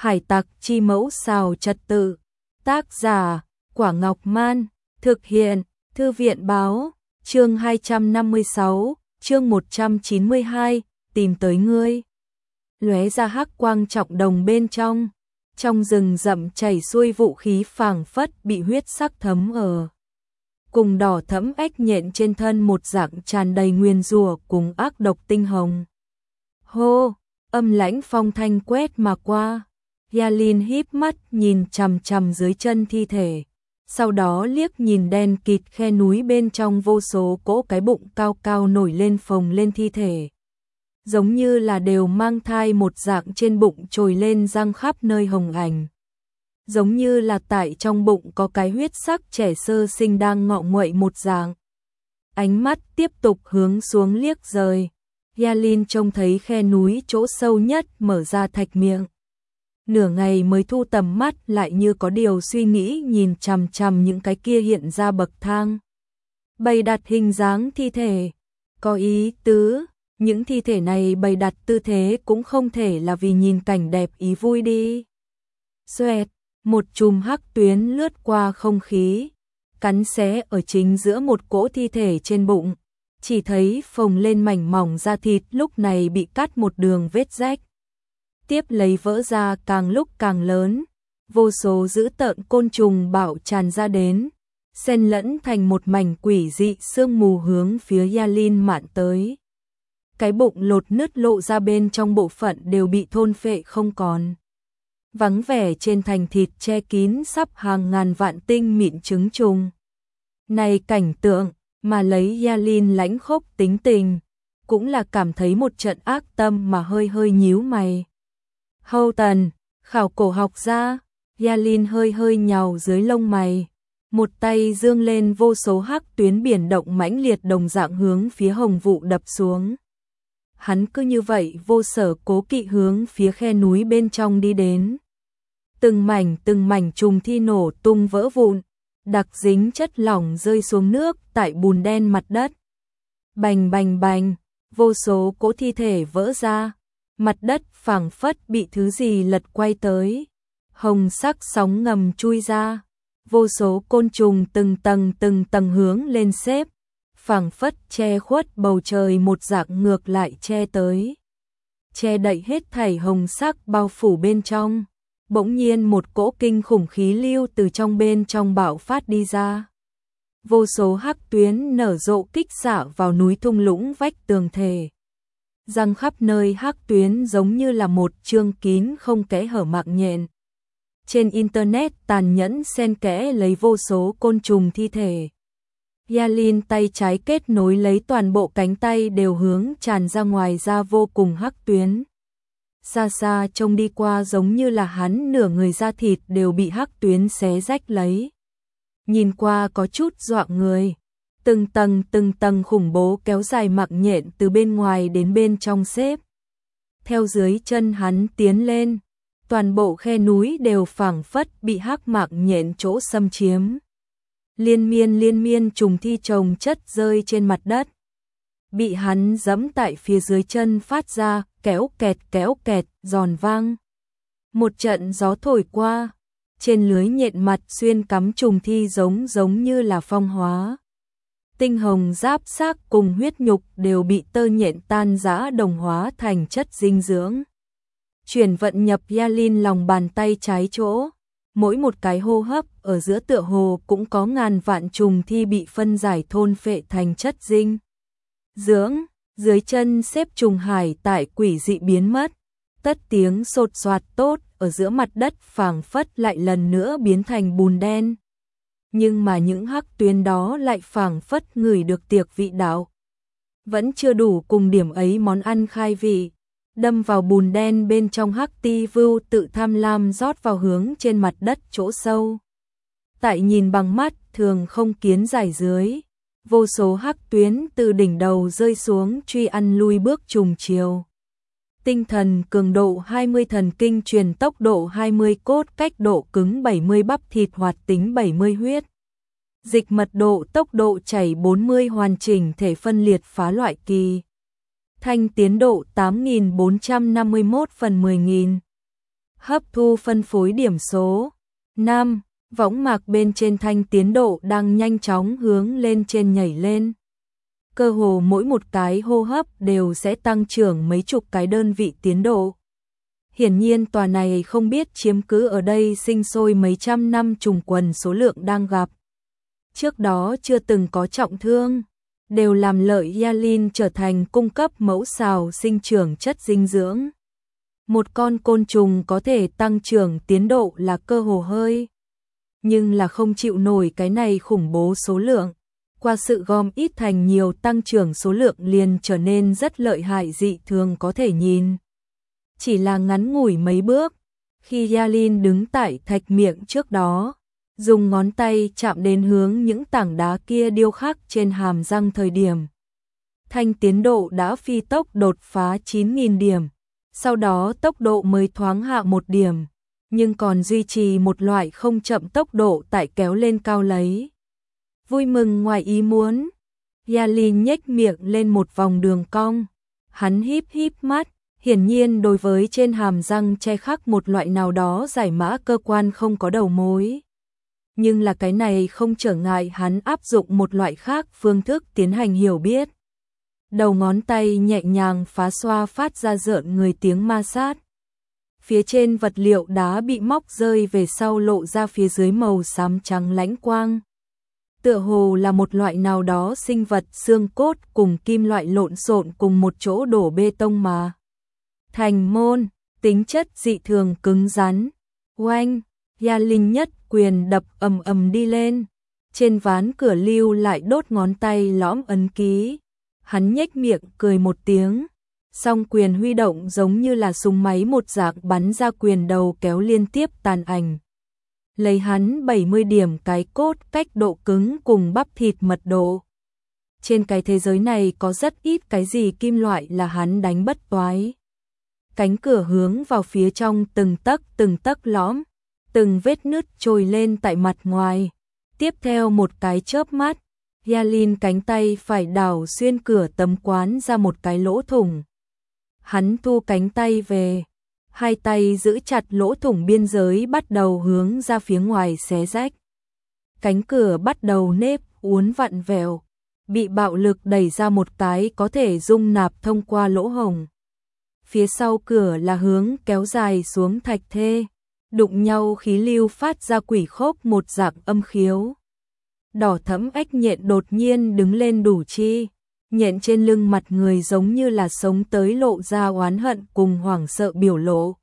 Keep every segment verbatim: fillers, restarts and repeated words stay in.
Hải tặc chi mẫu xào trật tự. Tác giả, Quả Ngọc Man. Thực hiện, Thư viện Báo. Chương hai trăm năm mươi sáu, chương một trăm chín mươi hai, tìm tới ngươi. Lóe ra hắc quang trọng đồng bên trong. Trong rừng rậm chảy xuôi vũ khí phảng phất bị huyết sắc thấm ở. Cùng đỏ thẫm ếch nhện trên thân một dạng tràn đầy nguyên rủa cùng ác độc tinh hồng. Hô, âm lãnh phong thanh quét mà qua. Yalin híp mắt nhìn chằm chằm dưới chân thi thể. Sau đó liếc nhìn đen kịt khe núi bên trong vô số cỗ cái bụng cao cao nổi lên phồng lên thi thể. Giống như là đều mang thai một dạng trên bụng trồi lên răng khắp nơi hồng ảnh. Giống như là tại trong bụng có cái huyết sắc trẻ sơ sinh đang ngọ nguậy một dạng. Ánh mắt tiếp tục hướng xuống liếc rời. Yalin trông thấy khe núi chỗ sâu nhất mở ra thạch miệng. Nửa ngày mới thu tầm mắt lại như có điều suy nghĩ nhìn chằm chằm những cái kia hiện ra bậc thang. Bày đặt hình dáng thi thể. Có ý tứ, những thi thể này bày đặt tư thế cũng không thể là vì nhìn cảnh đẹp ý vui đi. Xoẹt, một chùm hắc tuyến lướt qua không khí, cắn xé ở chính giữa một cỗ thi thể trên bụng. Chỉ thấy phồng lên mảnh mỏng da thịt lúc này bị cắt một đường vết rách. Tiếp lấy vỡ ra càng lúc càng lớn, vô số dữ tợn côn trùng bạo tràn ra đến, xen lẫn thành một mảnh quỷ dị sương mù hướng phía Yalin mạn tới. Cái bụng lột nứt lộ ra bên trong bộ phận đều bị thôn phệ không còn. Vắng vẻ trên thành thịt che kín sắp hàng ngàn vạn tinh mịn trứng trùng. Này cảnh tượng mà lấy Yalin lãnh khốc tính tình, cũng là cảm thấy một trận ác tâm mà hơi hơi nhíu mày. Hâu Tần, khảo cổ học gia. Yalin hơi hơi nhàu dưới lông mày, một tay dương lên vô số hắc tuyến biển động mãnh liệt đồng dạng hướng phía Hồng Vụ đập xuống. Hắn cứ như vậy vô sở cố kỵ hướng phía khe núi bên trong đi đến. Từng mảnh từng mảnh trùng thi nổ tung vỡ vụn, đặc dính chất lỏng rơi xuống nước tại bùn đen mặt đất. Bành bành bành, vô số cỗ thi thể vỡ ra. Mặt đất phảng phất bị thứ gì lật quay tới. Hồng sắc sóng ngầm chui ra. Vô số côn trùng từng tầng từng tầng hướng lên xếp. Phảng phất che khuất bầu trời một dạng ngược lại che tới. Che đậy hết thảy hồng sắc bao phủ bên trong. Bỗng nhiên một cỗ kinh khủng khí lưu từ trong bên trong bạo phát đi ra. Vô số hắc tuyến nở rộ kích xạ vào núi thung lũng vách tường thể. Răng khắp nơi hắc tuyến giống như là một chương kín không kẽ hở mạng nhện. Trên internet tàn nhẫn xen kẽ lấy vô số côn trùng thi thể. Yalin tay trái kết nối lấy toàn bộ cánh tay đều hướng tràn ra ngoài ra vô cùng hắc tuyến. Xa xa trông đi qua giống như là hắn nửa người da thịt đều bị hắc tuyến xé rách lấy. Nhìn qua có chút dọa người. Từng tầng từng tầng khủng bố kéo dài mạng nhện từ bên ngoài đến bên trong xếp. Theo dưới chân hắn tiến lên, toàn bộ khe núi đều phảng phất bị hắc mạng nhện chỗ xâm chiếm. Liên miên liên miên trùng thi chồng chất rơi trên mặt đất. Bị hắn giẫm tại phía dưới chân phát ra kéo kẹt kéo kẹt giòn vang. Một trận gió thổi qua, trên lưới nhện mặt xuyên cắm trùng thi giống giống như là phong hóa. Tinh hồng giáp xác cùng huyết nhục đều bị tơ nhện tan rã đồng hóa thành chất dinh dưỡng. Chuyển vận nhập Yalin lòng bàn tay trái chỗ. Mỗi một cái hô hấp ở giữa tựa hồ cũng có ngàn vạn trùng thi bị phân giải thôn phệ thành chất dinh dưỡng. Dưới chân xếp trùng hải tại quỷ dị biến mất. Tất tiếng sột soạt tốt ở giữa mặt đất phảng phất lại lần nữa biến thành bùn đen. Nhưng mà những hắc tuyến đó lại phảng phất ngửi được tiệc vị đạo. Vẫn chưa đủ cùng điểm ấy món ăn khai vị. Đâm vào bùn đen bên trong hắc ti vưu tự tham lam rót vào hướng trên mặt đất chỗ sâu. Tại nhìn bằng mắt thường không kiến giải dưới. Vô số hắc tuyến từ đỉnh đầu rơi xuống truy ăn lui bước trùng chiều. Tinh thần cường độ hai mươi, thần kinh truyền tốc độ hai mươi, cốt cách độ cứng bảy mươi, bắp thịt hoạt tính bảy mươi, huyết dịch mật độ tốc độ chảy bốn mươi, hoàn chỉnh thể phân liệt phá loại kỳ. Thanh tiến độ tám nghìn bốn trăm năm mươi mốt phần mười nghìn. Hấp thu phân phối điểm số. năm. Võng mạc bên trên thanh tiến độ đang nhanh chóng hướng lên trên nhảy lên. Cơ hồ mỗi một cái hô hấp đều sẽ tăng trưởng mấy chục cái đơn vị tiến độ. Hiển nhiên tòa này không biết chiếm cứ ở đây sinh sôi mấy trăm năm trùng quần số lượng đang gặp. Trước đó chưa từng có trọng thương, đều làm lợi Yalin trở thành cung cấp mẫu xào sinh trưởng chất dinh dưỡng. Một con côn trùng có thể tăng trưởng tiến độ là cơ hồ hơi, nhưng là không chịu nổi cái này khủng bố số lượng. Qua sự gom ít thành nhiều tăng trưởng số lượng liền trở nên rất lợi hại dị thường có thể nhìn. Chỉ là ngắn ngủi mấy bước, khi Yalin đứng tại thạch miệng trước đó, dùng ngón tay chạm đến hướng những tảng đá kia điêu khắc trên hàm răng thời điểm. Thanh tiến độ đã phi tốc đột phá chín nghìn điểm, sau đó tốc độ mới thoáng hạ một điểm, nhưng còn duy trì một loại không chậm tốc độ tại kéo lên cao lấy. Vui mừng ngoài ý muốn, Yalin nhếch miệng lên một vòng đường cong, hắn híp híp mắt, hiển nhiên đối với trên hàm răng che khắc một loại nào đó giải mã cơ quan không có đầu mối. Nhưng là cái này không trở ngại hắn áp dụng một loại khác phương thức tiến hành hiểu biết. Đầu ngón tay nhẹ nhàng phá xoa phát ra rợn người tiếng ma sát. Phía trên vật liệu đá bị móc rơi về sau lộ ra phía dưới màu xám trắng lãnh quang. Tựa hồ là một loại nào đó sinh vật xương cốt cùng kim loại lộn xộn cùng một chỗ đổ bê tông mà. Thành môn, tính chất dị thường cứng rắn. Oanh, Yalin nhất quyền đập ầm ầm đi lên. Trên ván cửa lưu lại đốt ngón tay lõm ấn ký. Hắn nhếch miệng cười một tiếng. Song quyền huy động giống như là súng máy một dạng bắn ra quyền đầu kéo liên tiếp tàn ảnh. Lấy hắn bảy mươi điểm cái cốt cách độ cứng cùng bắp thịt mật độ. Trên cái thế giới này có rất ít cái gì kim loại là hắn đánh bất toái. Cánh cửa hướng vào phía trong từng tấc từng tấc lõm, từng vết nứt trồi lên tại mặt ngoài. Tiếp theo một cái chớp mắt, Yalin cánh tay phải đảo xuyên cửa tấm quán ra một cái lỗ thủng. Hắn thu cánh tay về, hai tay giữ chặt lỗ thủng biên giới bắt đầu hướng ra phía ngoài xé rách. Cánh cửa bắt đầu nếp uốn vặn vẹo, bị bạo lực đẩy ra một cái có thể dung nạp thông qua lỗ hổng. Phía sau cửa là hướng kéo dài xuống thạch thê, đụng nhau khí lưu phát ra quỷ khốc một dạng âm khiếu. Đỏ thẫm ếch nhện đột nhiên đứng lên đủ chi, nhện trên lưng mặt người giống như là sống tới lộ ra oán hận cùng hoảng sợ biểu lộ.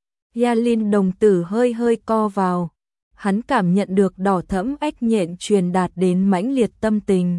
Yalin đồng tử hơi hơi co vào, hắn cảm nhận được đỏ thẫm ếch nhện truyền đạt đến mãnh liệt tâm tình.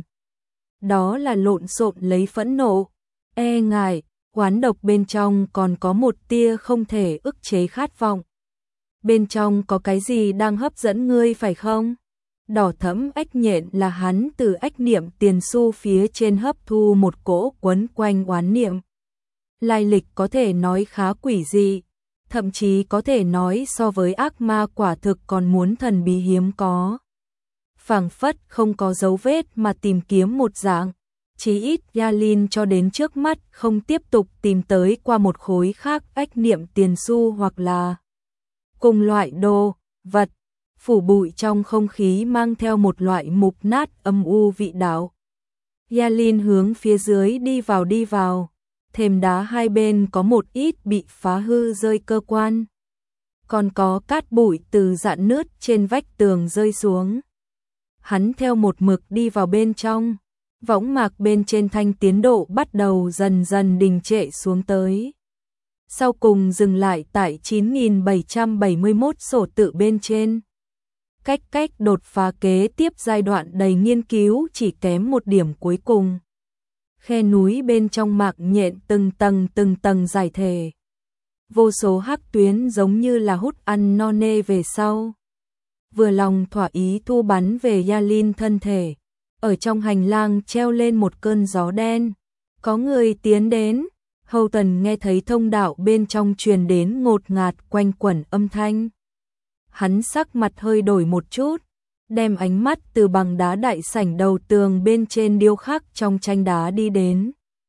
Đó là lộn xộn lấy phẫn nộ, e ngại, oán độc bên trong còn có một tia không thể ức chế khát vọng. Bên trong có cái gì đang hấp dẫn ngươi phải không? Đỏ thẫm ếch nhện là hắn từ ếch niệm tiền xu phía trên hấp thu một cỗ quấn quanh oán niệm. Lai lịch có thể nói khá quỷ dị, thậm chí có thể nói so với ác ma quả thực còn muốn thần bí hiếm có. Phảng phất không có dấu vết mà tìm kiếm một dạng, chí ít Yalin cho đến trước mắt không tiếp tục tìm tới qua một khối khác ếch niệm tiền xu hoặc là cùng loại đồ, vật. Phủ bụi trong không khí mang theo một loại mục nát âm u vị đạo. Yalin hướng phía dưới đi vào đi vào, thềm đá hai bên có một ít bị phá hư rơi cơ quan. Còn có cát bụi từ dạn nứt trên vách tường rơi xuống. Hắn theo một mực đi vào bên trong, võng mạc bên trên thanh tiến độ bắt đầu dần dần đình trệ xuống tới. Sau cùng dừng lại tại chín nghìn bảy trăm bảy mươi mốt sổ tự bên trên. Cách cách đột phá kế tiếp giai đoạn đầy nghiên cứu chỉ kém một điểm cuối cùng. Khe núi bên trong mạc nhện từng tầng từng tầng giải thể. Vô số hắc tuyến giống như là hút ăn no nê về sau. Vừa lòng thỏa ý thu bắn về Yalin thân thể. Ở trong hành lang treo lên một cơn gió đen. Có người tiến đến. Hầu Tần nghe thấy thông đạo bên trong truyền đến ngột ngạt quanh quẩn âm thanh. Hắn sắc mặt hơi đổi một chút, đem ánh mắt từ bằng đá đại sảnh đầu tường bên trên điêu khắc trong tranh đá đi đến.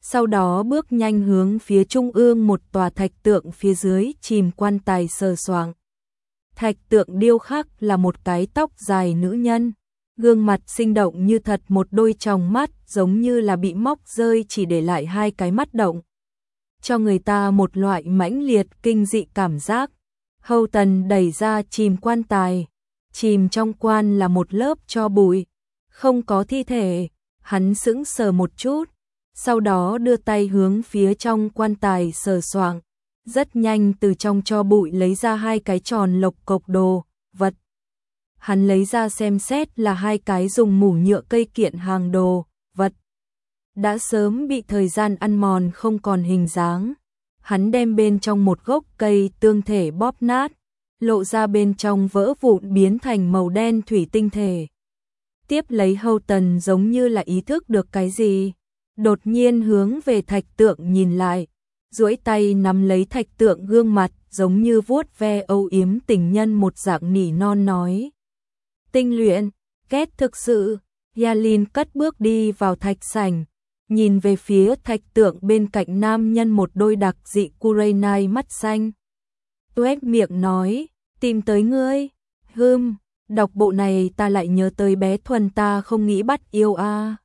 sau đó bước nhanh hướng phía trung ương một tòa thạch tượng phía dưới chìm quan tài sờ soạng. Thạch tượng điêu khắc là một cái tóc dài nữ nhân, gương mặt sinh động như thật, một đôi tròng mắt giống như là bị móc rơi chỉ để lại hai cái mắt động, cho người ta một loại mãnh liệt kinh dị cảm giác. Hầu Tần đẩy ra chìm quan tài, chìm trong quan là một lớp tro bụi, không có thi thể. Hắn sững sờ một chút, sau đó đưa tay hướng phía trong quan tài sờ soạng, rất nhanh từ trong tro bụi lấy ra hai cái tròn lộc cộc đồ vật. Hắn lấy ra xem xét là hai cái dùng mủ nhựa cây kiện hàng đồ vật, đã sớm bị thời gian ăn mòn không còn hình dáng. Hắn đem bên trong một gốc cây tương thể bóp nát, lộ ra bên trong vỡ vụn biến thành màu đen thủy tinh thể. Tiếp lấy Hầu Tần giống như là ý thức được cái gì, đột nhiên hướng về thạch tượng nhìn lại, duỗi tay nắm lấy thạch tượng gương mặt giống như vuốt ve âu yếm tình nhân một dạng nỉ non nói. Tinh luyện, ghét thực sự. Yalin cất bước đi vào thạch sảnh, nhìn về phía thạch tượng bên cạnh nam nhân một đôi đặc dị Kurenai mắt xanh. Tuét miệng nói, tìm tới ngươi. Hừm, đọc bộ này ta lại nhớ tới bé Thuần, ta không nghĩ bắt yêu a. À.